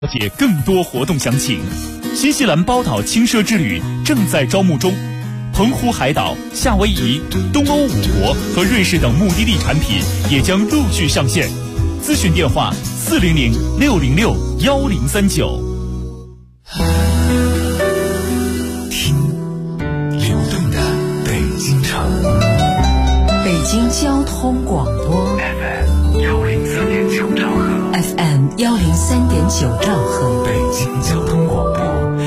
了解更多活动详情。新西兰包岛轻奢之旅正在招募中，澎湖海岛、夏威夷、东欧5国和瑞士等目的地产品也将陆续上线。咨询电话400-606-1039。 听流动的北京城， 北京交通广播 FM103.9兆赫 ，FM103.9兆赫， 北京交通广播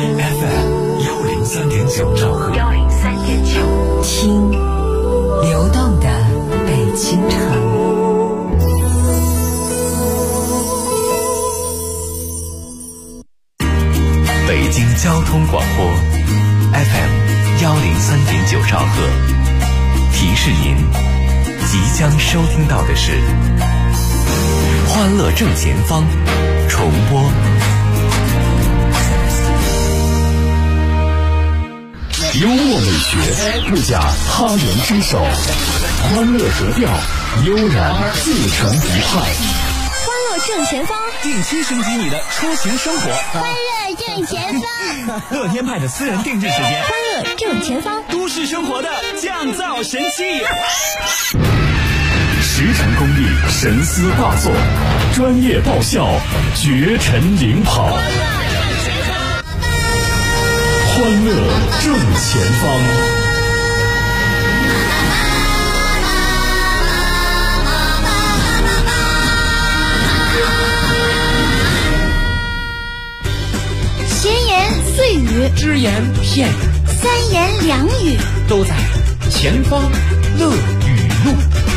FM103.9兆赫 ，103.9，听流动的北京城。 北京交通广播 FM103.9兆赫，提示您即将收听到的是欢乐正前方重播。幽默美学，不假他人之手，欢乐格调，悠然自成一派。 欢乐正前方， 定期升级你的出行生活。 欢乐正前方， 乐天派的私人定制时间。 欢乐正前方， 都市生活的降噪神器。 实诚公益，神思大作，专业爆笑，绝尘领跑。欢乐正前方。 闲言碎语， 只言片语， 三言两语， 都在前方乐语录。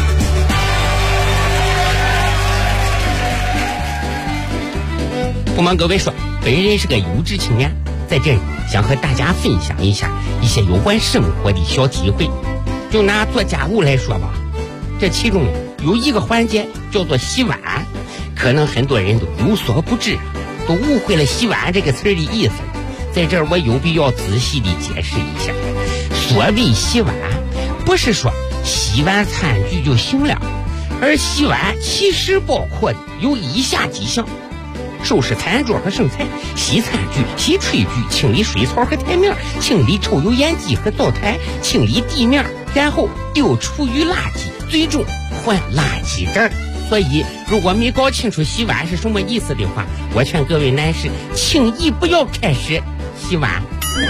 不瞒各位说，本人是个优质青年，在这里想和大家分享一下一些有关生活的小体会。就拿做家务来说吧，这其中有一个环节叫做洗碗，可能很多人都有所不知，都误会了洗碗这个词儿的意思。在这儿我有必要仔细的解释一下，所谓洗碗，不是说洗完餐具就行了，而洗碗其实包括有以下几项：收拾餐桌和剩菜，洗餐具，洗炊具，清理水槽和台面，清理抽油烟机和灶台，清理地面，然后丢厨余垃圾，最终换垃圾袋。所以如果没搞清楚洗碗是什么意思的话，我劝各位男士轻易不要开始洗碗。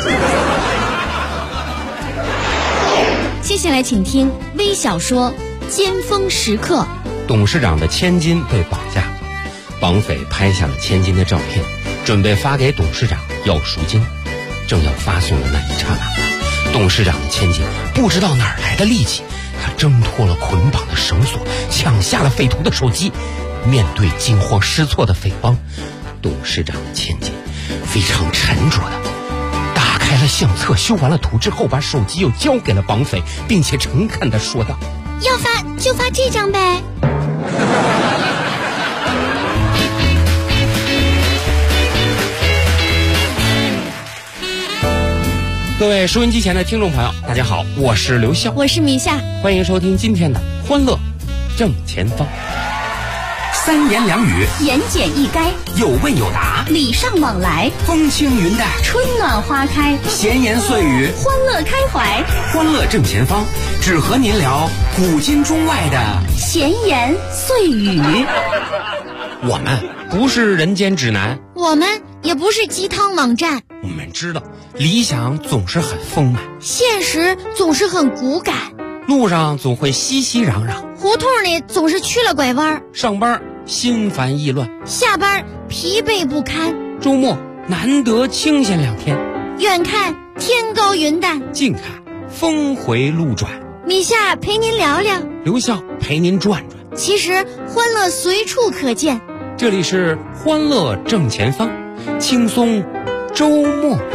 接下来请听微小说《尖峰时刻》。 董事长的千金被绑架，绑匪拍下了千金的照片，准备发给董事长要赎金。正要发送的那一刹那，董事长的千金不知道哪儿来的力气，他挣脱了捆绑的绳索，抢下了匪徒的手机。面对惊慌失措的匪帮，董事长的千金非常沉着的打开了相册，修完了图之后，把手机又交给了绑匪，并且诚恳地说道： 要发就发这张呗。 各位收音机前的听众朋友，大家好，我是刘笑， 我是米夏， 欢迎收听今天的欢乐正前方。三言两语， 言简意赅， 有问有答， 礼尚往来， 风轻云淡， 春暖花开， 闲言碎语， 欢乐开怀。 欢乐正前方，只和您聊古今中外的闲言碎语。 我们不是人间指南， 我们也不是鸡汤网站， 我们知道理想总是很丰满， 现实总是很骨感， 路上总会熙熙攘攘， 胡同里总是去了拐弯， 上班心烦意乱， 下班疲惫不堪， 周末难得清闲2天， 远看天高云淡， 近看峰回路转。 米夏陪您聊聊， 刘笑陪您转转。 其实欢乐随处可见， 这里是欢乐正前方，轻松周末版。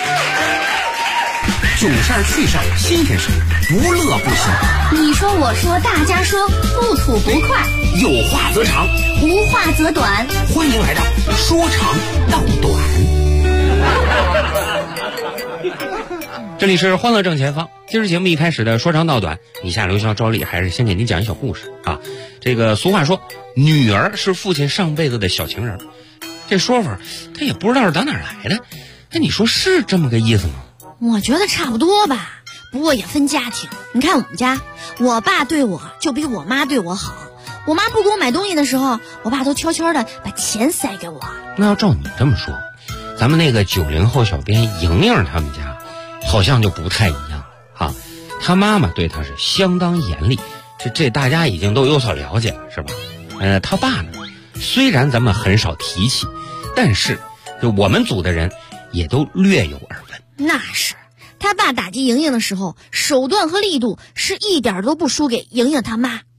囧事儿趣事儿新鲜事儿，不乐不行。 你说我说大家说，不吐不快， 有话则长， 无话则短。 欢迎来到说长道短。这里是欢乐正前方。今儿节目一开始的说长道短，以下刘笑照例还是先给您讲一小故事啊。这个俗话说，女儿是父亲上辈子的小情人， 这说法他也不知道是打哪儿来的。那你说是这么个意思吗？ 我觉得差不多吧，不过也分家庭。你看我们家，我爸对我就比我妈对我好。我妈不给我买东西的时候，我爸都悄悄的把钱塞给我。 那要照你这么说，咱们那个90后小编莹莹他们家好像就不太一样啊。他妈妈对他是相当严厉，这大家已经都有所了解了，是吧？他爸呢，虽然咱们很少提起，但是就我们组的人也都略有耳闻。 那是，他爸打击莹莹的时候，手段和力度是一点都不输给莹莹他妈。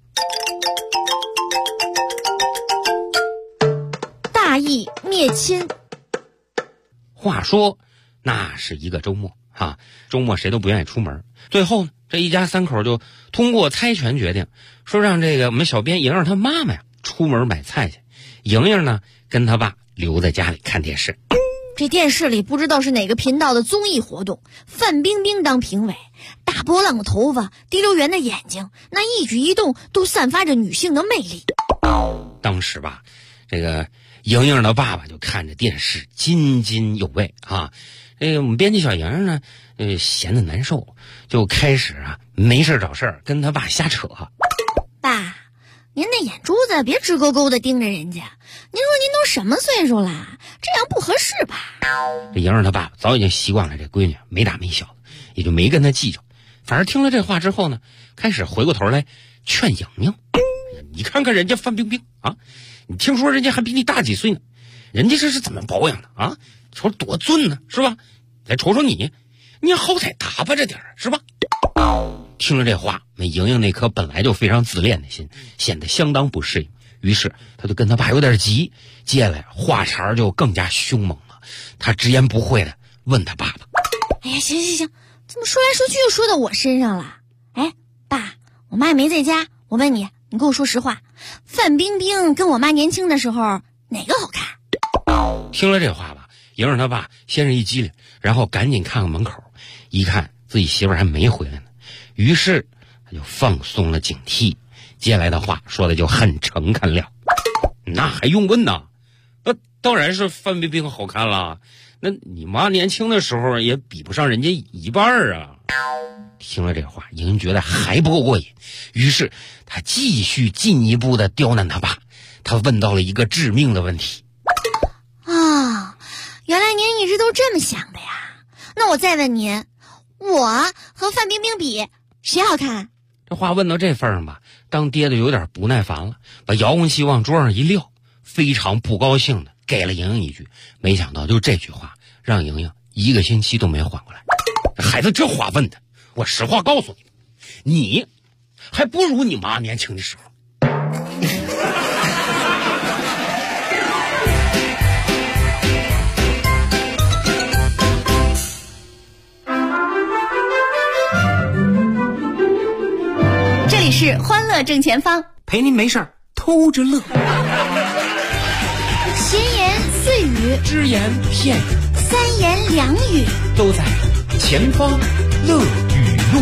大义灭亲。 话说那是一个周末啊，周末谁都不愿意出门。最后呢，这一家三口就通过猜拳决定，说让这个我们小编莹莹他妈妈呀出门买菜去，莹莹呢跟他爸留在家里看电视。 这电视里不知道是哪个频道的综艺活动，范冰冰当评委，大波浪的头发，滴溜圆的眼睛，那一举一动都散发着女性的魅力。 当时吧，这个莹莹的爸爸就看着电视津津有味啊。这个我们编辑小莹呢，闲得难受，就开始没事找事跟他爸瞎扯。 爸，您那眼珠子别直勾勾的盯着人家，您说您都什么岁数了，这样不合适吧？ 这莹莹他爸爸早已经习惯了这闺女没大没小的，也就没跟他计较。反而听了这话之后呢，开始回过头来劝莹莹，你看看人家范冰冰啊，你听说人家还比你大几岁呢，人家这是怎么保养的啊？瞅多俊呢，是吧？再瞅瞅你好歹打扮着点是吧？听了这话，那莹莹那颗本来就非常自恋的心显得相当不适应，于是他就跟他爸有点急，接下来话茬就更加凶猛了。他直言不讳的问他爸爸： 哎呀，行，怎么说来说去又说到我身上了？哎，爸，我妈也没在家，我问你，你跟我说实话，范冰冰跟我妈年轻的时候哪个好看？ 听了这话吧，莹莹他爸先是一激灵，然后赶紧看看门口，一看自己媳妇还没回来呢，于是他就放松了警惕，接下来的话说的就很诚恳了。那还用问呢？那当然是范冰冰好看了，那你妈年轻的时候也比不上人家一半啊。听了这话，莹莹觉得还不够过瘾，于是他继续进一步的刁难他爸。他问到了一个致命的问题。 原来您一直都这么想的呀？那我再问您，我和范冰冰比，谁好看？ 这话问到这份上吧，当爹的有点不耐烦了，把遥控器往桌上一撂，非常不高兴的给了莹莹一句。没想到就这句话让莹莹1个星期都没缓过来。孩子这话问的，我实话告诉你，你还不如你妈年轻的时候。 这里是欢乐正前方， 陪您没事偷着乐。 闲言碎语， 只言片语， 三言两语， 都在前方乐语录。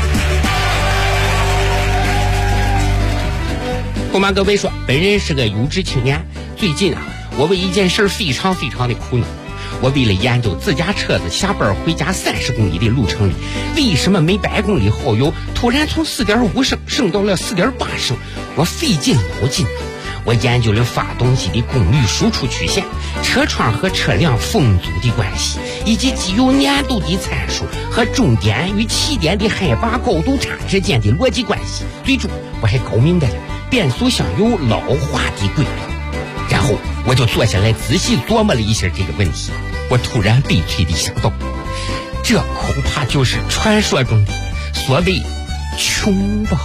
不瞒各位说，本人是个有志青年。最近我为一件事非常的苦恼。我为了研究自家车子下班回家30公里的路程里，为什么每100公里耗油突然从4.5升升到了4.8升，我费尽脑筋。我研究了发动机的功率输出曲线、车窗和车辆风阻的关系，以及机油粘度的参数和终点与起点的海拔高度差之间的逻辑关系。最终我还搞明白了变速箱有老化的规律。然后我就坐下来仔细琢磨了一下这个问题，我突然悲催地想到，这恐怕就是传说中的所谓穷吧。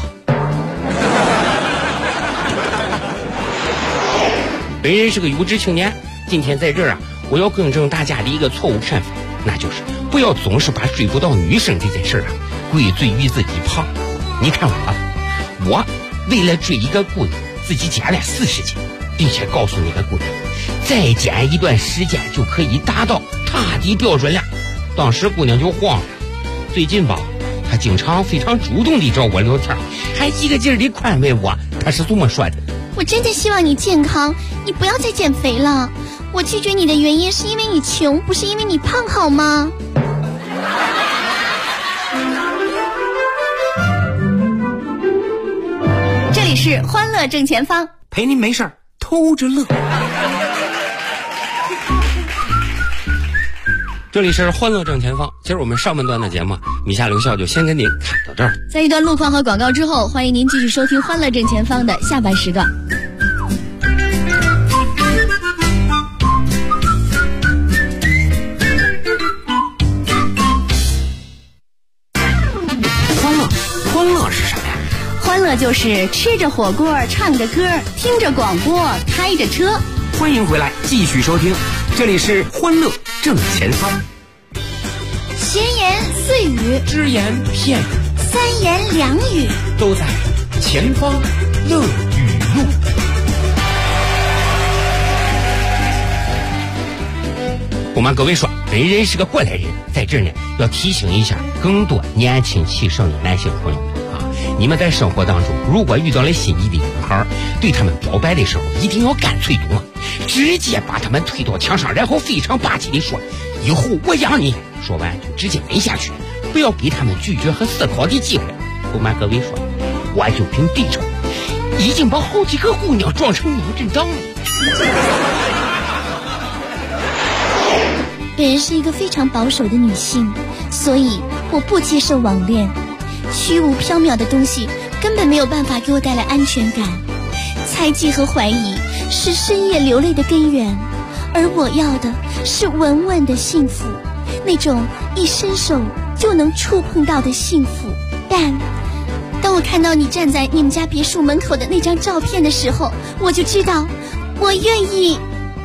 本人是个有志青年，今天在这儿我要更正大家的一个错误看法，那就是不要总是把追不到女生这件事归罪于自己胖。你看我为了追一个姑娘，自己减了40斤，并且告诉那个姑娘，再减一段时间就可以达到她的标准了。当时姑娘就慌了。最近吧，她经常非常主动地找我聊天，还一个劲儿地宽慰我。她是这么说的： 我真的希望你健康，你不要再减肥了。 我拒绝你的原因是因为你穷，不是因为你胖，好吗？这里是欢乐正前方， 陪您没事儿偷着乐。 这里是欢乐正前方。今儿我们上半段的节目，米夏留校就先跟您侃到这儿。 在一段路况和广告之后，欢迎您继续收听欢乐正前方的下半时段。 欢乐是什么呀？ 欢乐就是吃着火锅，唱着歌，听着广播，开着车。 欢迎回来，继续收听，这里是欢乐正前方。 闲言碎语， 只言片语， 三言两语， 都在前方乐语录。 我们各位说，本人是个过来人，在这儿呢要提醒一下更多年轻气盛的男性朋友们啊，你们在生活当中如果遇到了心仪的女孩，对他们表白的时候一定要干脆勇啊，直接把他们推到墙上，然后非常霸气地说以后我养你，说完就直接吻下去，不要给他们拒绝和思考的机会。我们各位说，我就凭这招已经把好几个姑娘撞成脑震荡了。 本人是一个非常保守的女性，所以我不接受网恋。虚无缥缈的东西根本没有办法给我带来安全感。猜忌和怀疑是深夜流泪的根源，而我要的是稳稳的幸福，那种一伸手就能触碰到的幸福。但当我看到你站在你们家别墅门口的那张照片的时候，我就知道我愿意。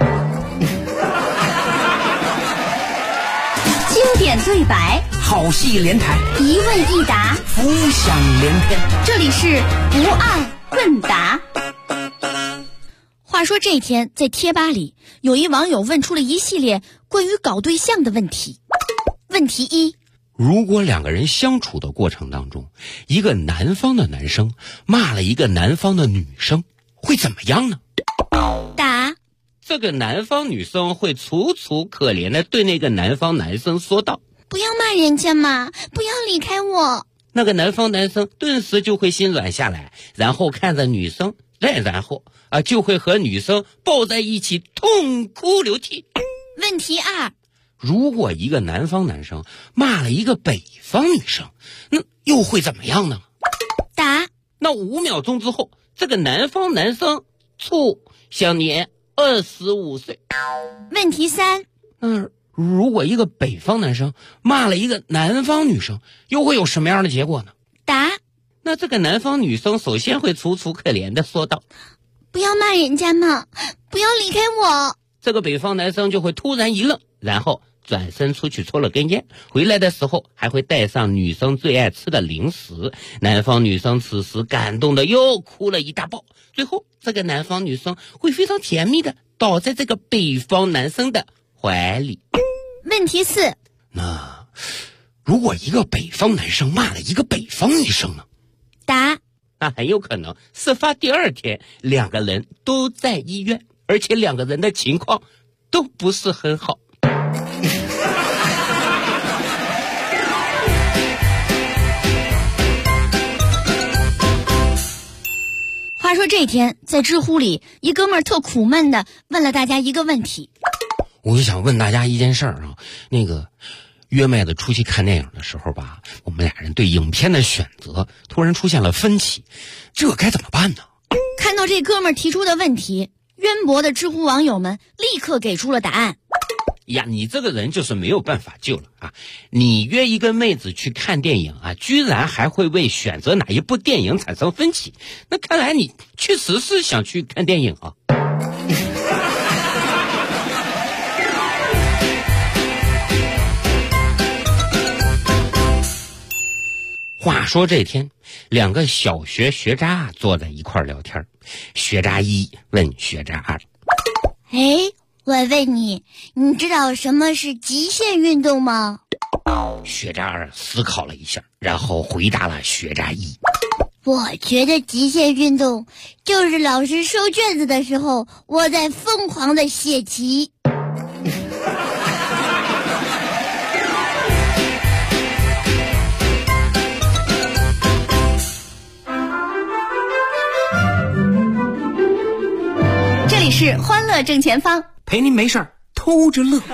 经典对白， 好戏连台， 一问一答， 浮想联翩。 这里是不二问答。话说这天，在贴吧里有一网友问出了一系列关于搞对象的问题。问题一： 如果两个人相处的过程当中，一个南方的男生骂了一个南方的女生，会怎么样呢？ 答： 这个南方女生会楚楚可怜的对那个南方男生说道： 不要骂人家嘛，不要离开我。 那个南方男生顿时就会心软下来，然后看着女生，然后就会和女生抱在一起痛哭流涕。 问题二： 如果一个南方男生骂了一个北方女生，那又会怎么样呢？ 答： 那5秒钟之后，这个南方男生享年25岁。 问题三： 如果一个北方男生骂了一个南方女生，又会有什么样的结果呢？ 答： 那这个南方女生首先会楚楚可怜的说道： 不要骂人家嘛，不要离开我。 这个北方男生就会突然一愣，然后转身出去抽了根烟，回来的时候还会带上女生最爱吃的零食。南方女生此时感动的又哭了一大包，最后这个南方女生会非常甜蜜的倒在这个北方男生的怀里。 问题四： 那如果一个北方男生骂了一个北方女生呢？ 答： 那很有可能事发第2天两个人都在医院，而且两个人的情况都不是很好。 话说这天，在知乎里，一哥们儿特苦闷的问了大家一个问题。 我就想问大家一件事儿啊，那个约妹子出去看电影的时候吧，我们俩人对影片的选择突然出现了分歧，这该怎么办呢？ 看到这哥们儿提出的问题，渊博的知乎网友们立刻给出了答案。 呀，你这个人就是没有办法救了啊！你约一个妹子去看电影啊，居然还会为选择哪一部电影产生分歧，那看来你确实是想去看电影啊。话说这天，两个小学学渣坐在一块聊天，学渣一问学渣二： 我问你，你知道什么是极限运动吗？ 学渣二思考了一下，然后回答了学渣一： 我觉得极限运动就是老师收卷子的时候，我在疯狂的写题。这里是欢乐正前方， 陪您没事儿偷着乐。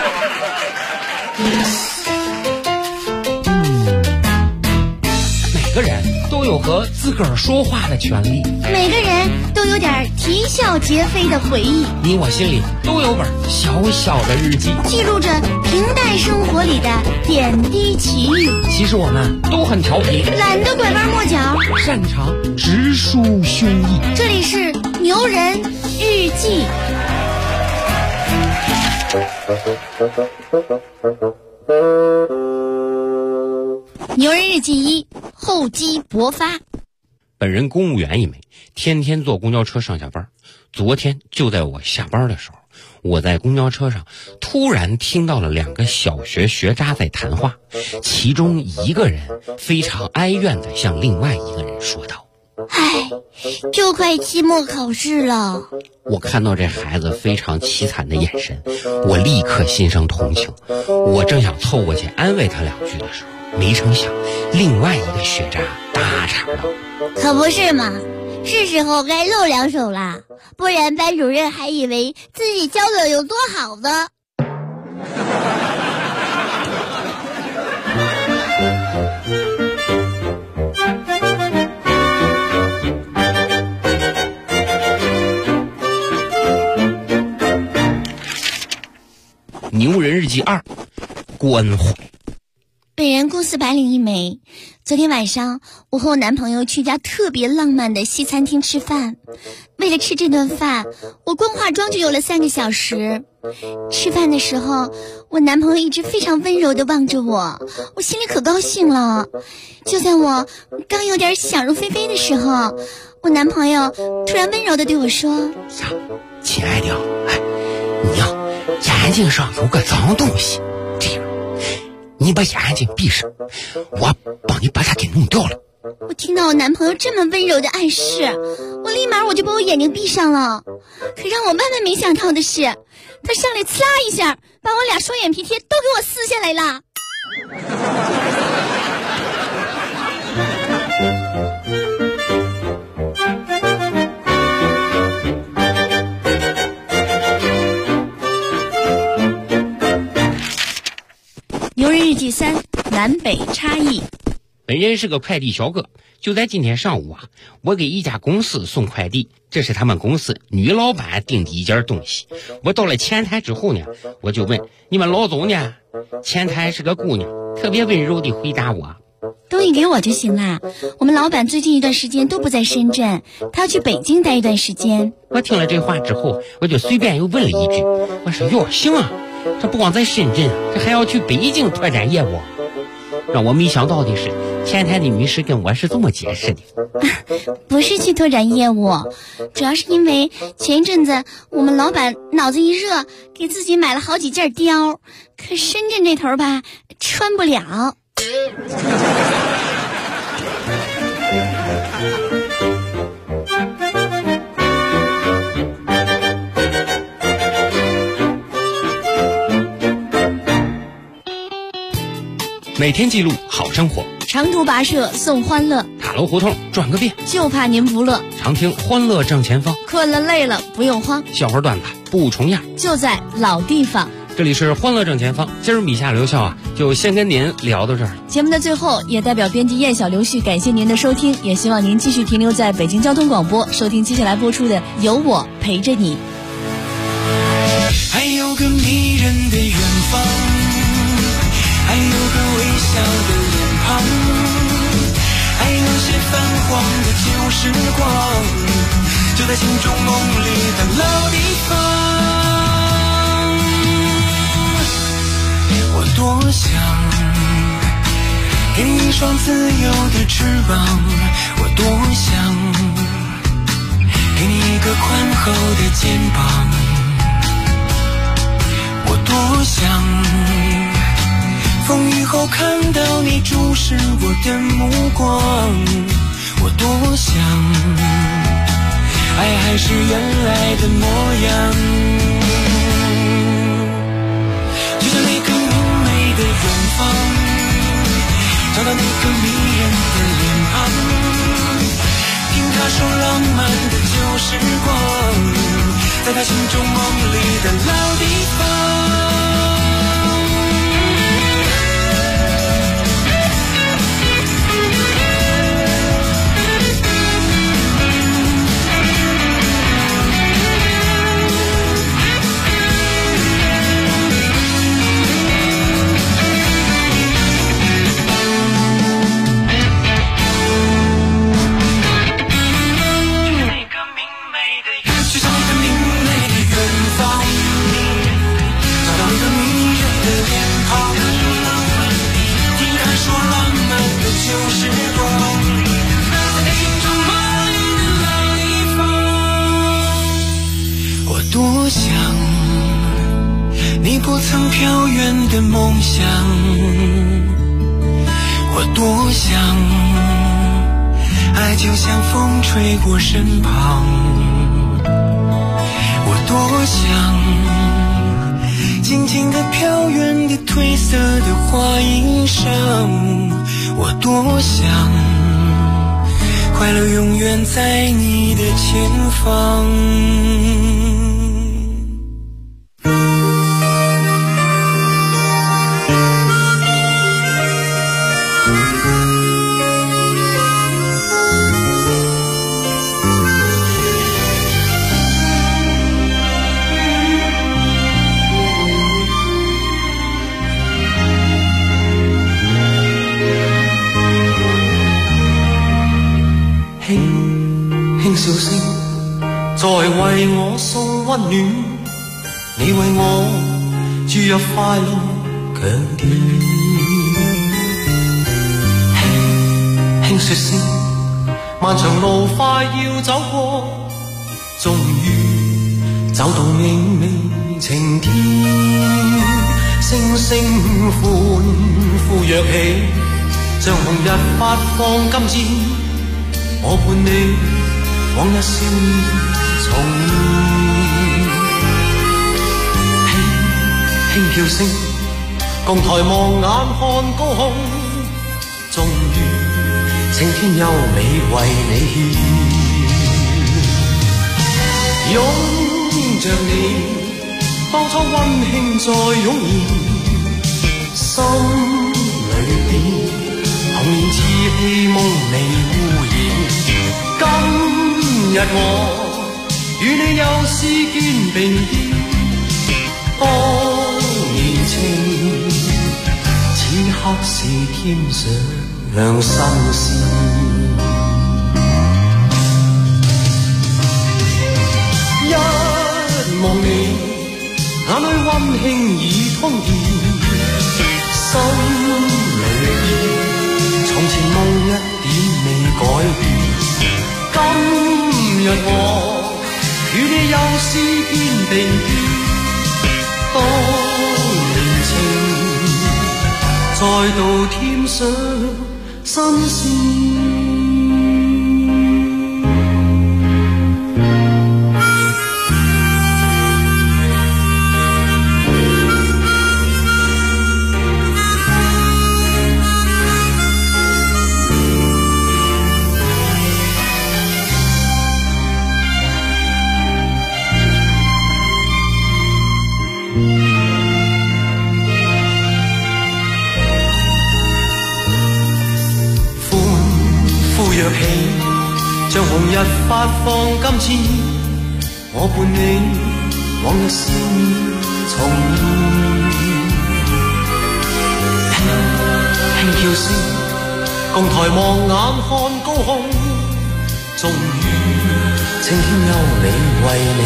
每个人都有和自个儿说话的权利， 每个人都有点啼笑皆非的回忆， 你我心里都有本小小的日记， 记录着平淡生活里的点滴奇遇。 其实我们都很调皮， 懒得拐弯抹角， 擅长直抒胸臆。 这里是牛人日记。牛人日记1，厚积薄发。 本人公务员一枚，天天坐公交车上下班。昨天就在我下班的时候，我在公交车上突然听到了2个小学学渣在谈话，其中一个人非常哀怨地向另外一个人说道： 唉，就快期末考试了。 我看到这孩子非常凄惨的眼神，我立刻心生同情。我正想凑过去安慰他2句的时候，没成想另外一个学渣大岔道： 可不是嘛，是时候该露2手啦，不然班主任还以为自己教的有多好呢。 牛人日记2，关怀。 本人公司白领一枚。昨天晚上，我和我男朋友去一家特别浪漫的西餐厅吃饭。为了吃这顿饭，我光化妆就有了3个小时。吃饭的时候，我男朋友一直非常温柔地望着我，我心里可高兴了。就在我刚有点想入非非的时候，我男朋友突然温柔地对我说： 呀，亲爱的，你呀，眼睛上有个脏东西，这样你把眼睛闭上，我帮你把它给弄掉了。 我听到我男朋友这么温柔的暗示，我立马就把我眼睛闭上了。可让我万万没想到的是，他上来呲啦一下，把我俩双眼皮贴都给我撕下来了。牛人日记3，南北差异。 本人是个快递小哥，就在今天上午啊，我给一家公司送快递，这是他们公司女老板订的一件东西。我到了前台之后呢，我就问你们老总呢？前台是个姑娘，特别温柔地回答我： 东西给我就行啦。我们老板最近一段时间都不在深圳，他要去北京待一段时间。 我听了这话之后，我就随便又问了一句，我说哟，行啊，这不光在深圳，这还要去北京拓展业务。让我没想到的是，前台的女士跟我是这么解释的： 不是去拓展业务，主要是因为前一阵子我们老板脑子一热，给自己买了好几件貂，可深圳这头吧穿不了。 每天记录好生活， 长途跋涉送欢乐， 塔楼胡同转个遍， 就怕您不乐。 常听欢乐正前方， 困了累了不用慌， 笑话段子不重样， 就在老地方。 这里是欢乐正前方，今儿米夏刘笑啊，就先跟您聊到这儿。 节目的最后，也代表编辑燕小刘旭感谢您的收听，也希望您继续停留在北京交通广播，收听接下来播出的《有我陪着你》。 还有个迷人的远方，还有个微笑的脸庞，还有些泛黄的旧时光，就在心中梦里的老地方。我多想给你一双自由的翅膀，我多想给你一个宽厚的肩膀，我多想风雨后看到你注视我的目光， 我多想爱还是原来的模样，就像那个明媚的远方，找到那个迷人的脸庞，听他说浪漫的旧时光，在他心中梦里的老地方。多想你不曾飘远的梦想，我多想爱就像风吹过身旁，我多想静静地飘远的褪色的花衣裳，我多想快乐永远在你的前方。輕笑聲在為我送溫暖，你為我注入快樂強電。輕說聲漫長路快要走過，終於走到明媚晴天，星星歡呼躍起，像紅日發放金箭，我伴你往日少年重現，輕叫聲共抬望眼看高空，終於晴天優美為你獻，擁着你當初溫馨再湧現，心裏邊童年稚氣夢未污染。今日我與你又是肩並肩，當年情此刻是添上新鮮。一望你眼裏溫馨已通電，心裏邊從前夢一點未改變。今日我與你又是肩並肩，當年情再度添上新鮮。像紅日發放金箭，我伴你往日少年重現，輕叫聲共抬望眼看高空，終於晴天優美為你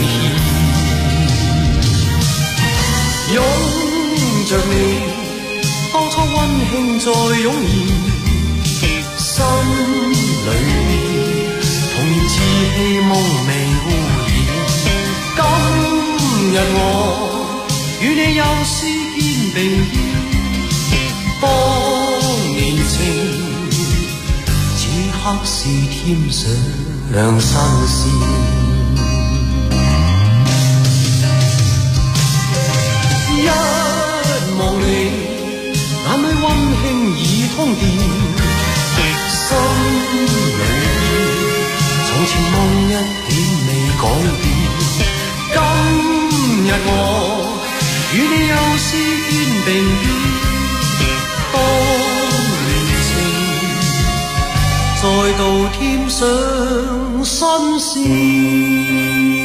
獻，擁着你當初溫馨再湧現，心裏面童年稚氣夢未污染。今日我與你又是肩並肩，當年情此刻刻是添上新鮮。一望你，眼裏溫馨已通電，心裏從前夢一點未改變。今日我與你又是肩並肩，當戀情再度添上新鮮。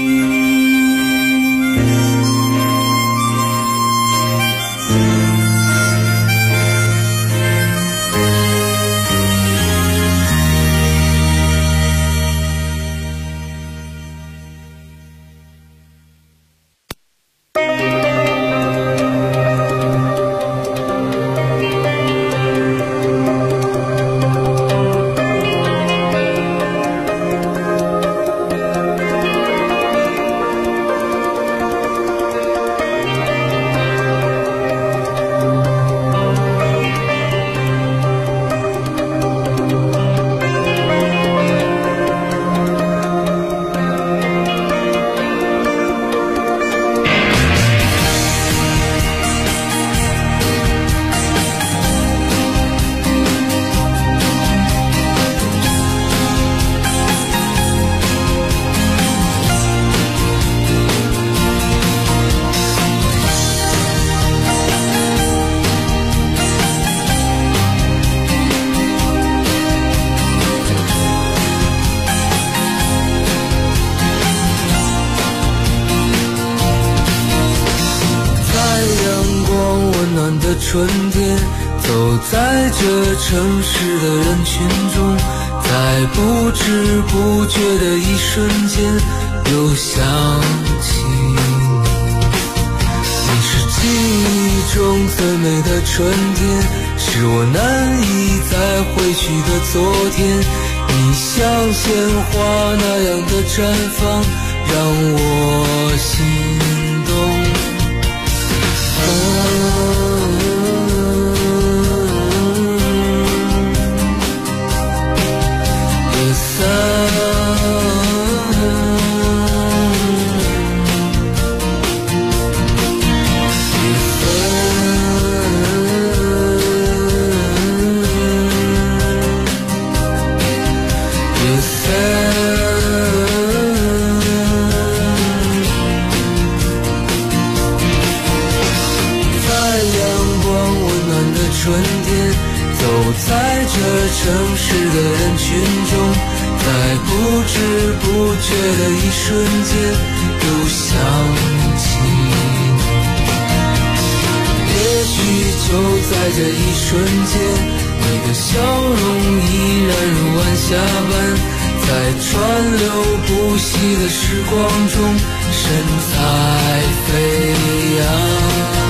春天，走在这城市的人群中，在不知不觉的一瞬间，又想起你。你是记忆中最美的春天，是我难以再回去的昨天。你像鲜花那样的绽放，让我心动。城市的人群中，在不知不觉的一瞬间，又想起你。也许就在这一瞬间，你的笑容依然如晚霞般，在川流不息的时光中，神采飞扬。